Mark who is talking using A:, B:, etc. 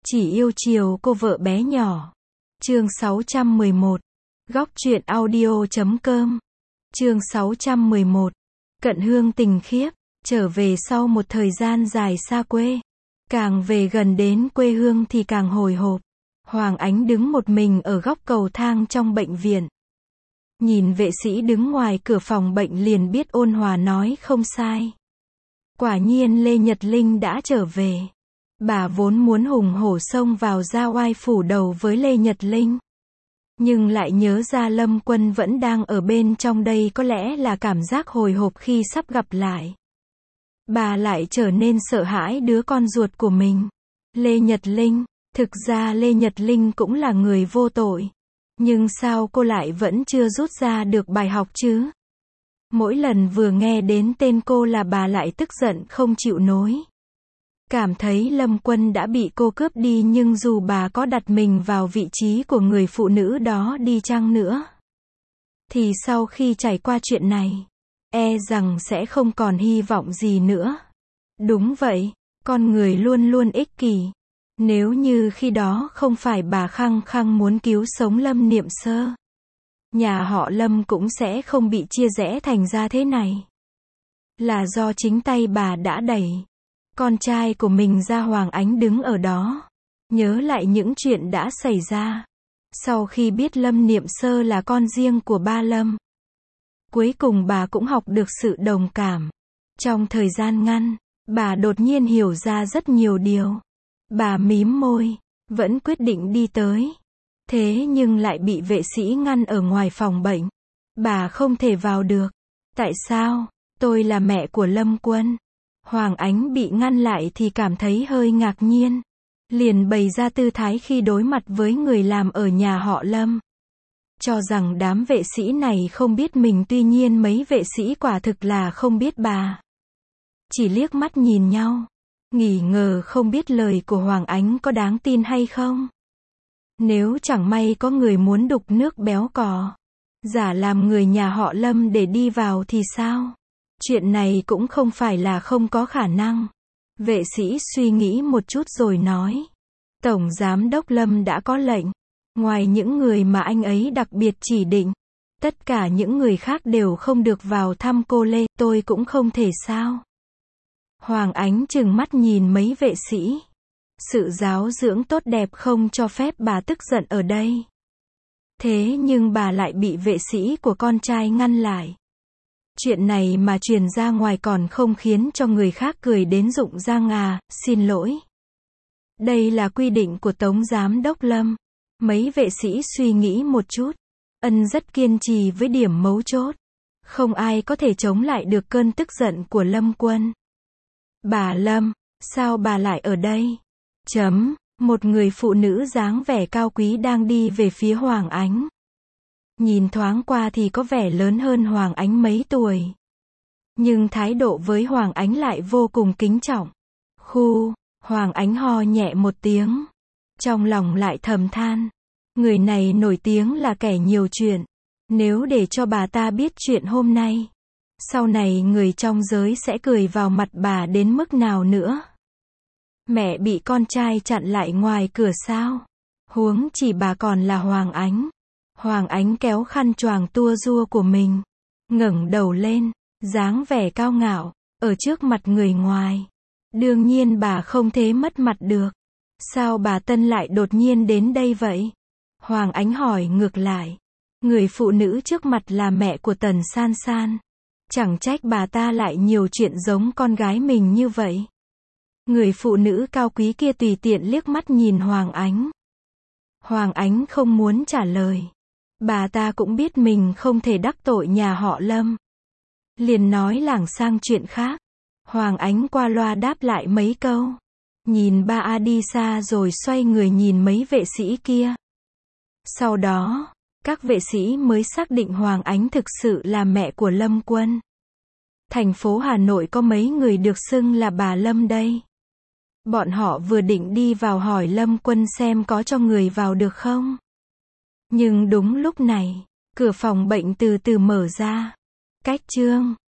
A: Chỉ yêu chiều cô vợ bé nhỏ. Chương 611. Góc truyện audio.com. Chương 611. Cận hương tình khiếp, trở về sau một thời gian dài xa quê. Càng về gần đến quê hương thì càng hồi hộp. Hoàng Ánh đứng một mình ở góc cầu thang trong bệnh viện. Nhìn vệ sĩ đứng ngoài cửa phòng bệnh liền biết ôn hòa nói không sai. Quả nhiên Lê Nhật Linh đã trở về. Bà vốn muốn hùng hổ xông vào ra oai phủ đầu với Lê Nhật Linh. Nhưng lại nhớ ra Lâm Quân vẫn đang ở bên trong đây, có lẽ là cảm giác hồi hộp khi sắp gặp lại. Bà lại trở nên sợ hãi đứa con ruột của mình. Lê Nhật Linh, thực ra Lê Nhật Linh cũng là người vô tội. Nhưng sao cô lại vẫn chưa rút ra được bài học chứ? Mỗi lần vừa nghe đến tên cô là bà lại tức giận không chịu nổi. Cảm thấy Lâm Quân đã bị cô cướp đi, nhưng dù bà có đặt mình vào vị trí của người phụ nữ đó đi chăng nữa, thì sau khi trải qua chuyện này, e rằng sẽ không còn hy vọng gì nữa. Đúng vậy, con người luôn luôn ích kỷ. Nếu như khi đó không phải bà khăng khăng muốn cứu sống Lâm Niệm Sơ, nhà họ Lâm cũng sẽ không bị chia rẽ thành ra thế này. Là do chính tay bà đã đẩy con trai của mình ra. Hoàng Ánh đứng ở đó, nhớ lại những chuyện đã xảy ra. Sau khi biết Lâm Niệm Sơ là con riêng của ba Lâm, cuối cùng bà cũng học được sự đồng cảm. Trong thời gian ngắn, bà đột nhiên hiểu ra rất nhiều điều. Bà mím môi, vẫn quyết định đi tới. Thế nhưng lại bị vệ sĩ ngăn ở ngoài phòng bệnh. Bà không thể vào được. Tại sao? Tôi là mẹ của Lâm Quân. Hoàng Ánh bị ngăn lại thì cảm thấy hơi ngạc nhiên. Liền bày ra tư thái khi đối mặt với người làm ở nhà họ Lâm. Cho rằng đám vệ sĩ này không biết mình, tuy nhiên mấy vệ sĩ quả thực là không biết bà. Chỉ liếc mắt nhìn nhau, nghỉ ngờ không biết lời của Hoàng Ánh có đáng tin hay không. Nếu chẳng may có người muốn đục nước béo cò, giả làm người nhà họ Lâm để đi vào thì sao? Chuyện này cũng không phải là không có khả năng. Vệ sĩ suy nghĩ một chút rồi nói. Tổng giám đốc Lâm đã có lệnh. Ngoài những người mà anh ấy đặc biệt chỉ định, tất cả những người khác đều không được vào thăm cô Lê. Tôi cũng không thể sao? Hoàng Ánh trừng mắt nhìn mấy vệ sĩ. Sự giáo dưỡng tốt đẹp không cho phép bà tức giận ở đây. Thế nhưng bà lại bị vệ sĩ của con trai ngăn lại. Chuyện này mà truyền ra ngoài còn không khiến cho người khác cười đến rụng răng à? Xin lỗi. Đây là quy định của Tổng giám đốc Lâm. Mấy vệ sĩ suy nghĩ một chút. Ân rất kiên trì với điểm mấu chốt. Không ai có thể chống lại được cơn tức giận của Lâm Quân. Bà Lâm, sao bà lại ở đây? Một người phụ nữ dáng vẻ cao quý đang đi về phía Hoàng Ánh. Nhìn thoáng qua thì có vẻ lớn hơn Hoàng Ánh mấy tuổi. Nhưng thái độ với Hoàng Ánh lại vô cùng kính trọng. Hoàng Ánh ho nhẹ một tiếng. Trong lòng lại thầm than. Người này nổi tiếng là kẻ nhiều chuyện. Nếu để cho bà ta biết chuyện hôm nay, sau này người trong giới sẽ cười vào mặt bà đến mức nào nữa. Mẹ bị con trai chặn lại ngoài cửa sao? Huống chỉ bà còn là Hoàng Ánh. Hoàng Ánh kéo khăn choàng tua rua của mình, ngẩng đầu lên, dáng vẻ cao ngạo, ở trước mặt người ngoài. Đương nhiên bà không thể mất mặt được. Sao bà Tân lại đột nhiên đến đây vậy? Hoàng Ánh hỏi ngược lại. Người phụ nữ trước mặt là mẹ của Tần San San. Chẳng trách bà ta lại nhiều chuyện giống con gái mình như vậy. Người phụ nữ cao quý kia tùy tiện liếc mắt nhìn Hoàng Ánh. Hoàng Ánh không muốn trả lời. Bà ta cũng biết mình không thể đắc tội nhà họ Lâm. Liền nói lảng sang chuyện khác. Hoàng Ánh qua loa đáp lại mấy câu. Nhìn ba A đi xa rồi xoay người nhìn mấy vệ sĩ kia. Sau đó, các vệ sĩ mới xác định Hoàng Ánh thực sự là mẹ của Lâm Quân. Thành phố Hà Nội có mấy người được xưng là bà Lâm đây. Bọn họ vừa định đi vào hỏi Lâm Quân xem có cho người vào được không. Nhưng đúng lúc này, cửa phòng bệnh từ từ mở ra. Cách chương